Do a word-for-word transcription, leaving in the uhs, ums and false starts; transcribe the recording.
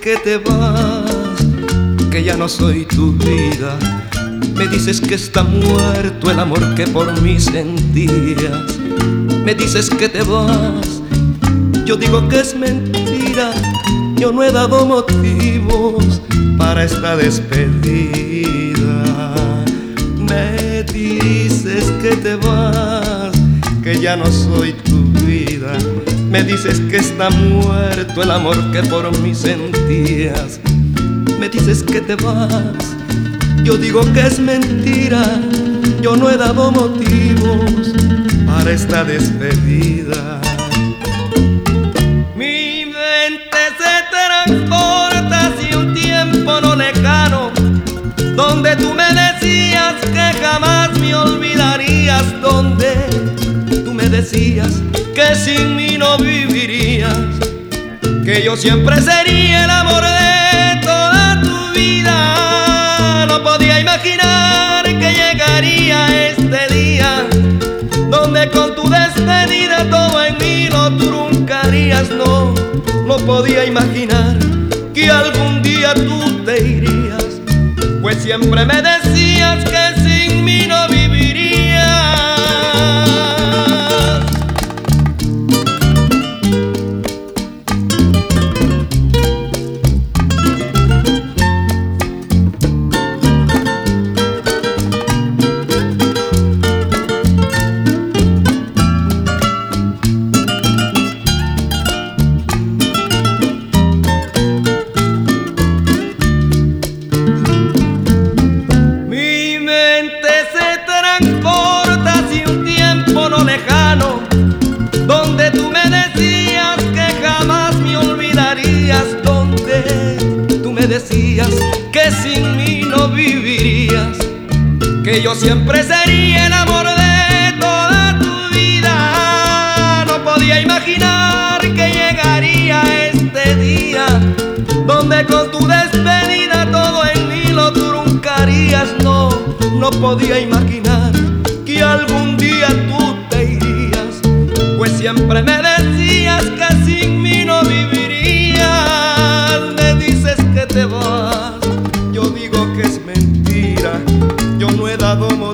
que te vas, que ya no soy tu vida. Me dices que está muerto el amor que por mí sentías. Me dices que te vas, yo digo que es mentira. Yo no he dado motivos para esta despedida. Me dices que te vas, que ya no soy tu vida. Me dices que está muerto el amor que por mí sentías. Me dices que te vas, yo digo que es mentira. Yo no he dado motivos para esta despedida. Mi mente se transporta hacia un tiempo no lejano, donde tú me decías que jamás me olvidarías, donde tú me decías que sin mí no vivirías, que yo siempre sería el amor de toda tu vida. No podía imaginar que llegaría este día, donde con tu despedida todo en mí lo truncarías. No, no podía imaginar que algún día tú te irías, pues siempre me decías que sin mí no vivirías. Donde tú me decías que jamás me olvidarías, donde tú me decías que sin mí no vivirías, que yo siempre sería el amor de toda tu vida. No podía imaginar que llegaría este día, donde con tu despedida todo en mí lo truncarías. No, no podía imaginar que algún día tú te irías, pues siempre me decías que sin mí no vivirías. Me dices que te vas, yo digo que es mentira. Yo no he dado motivos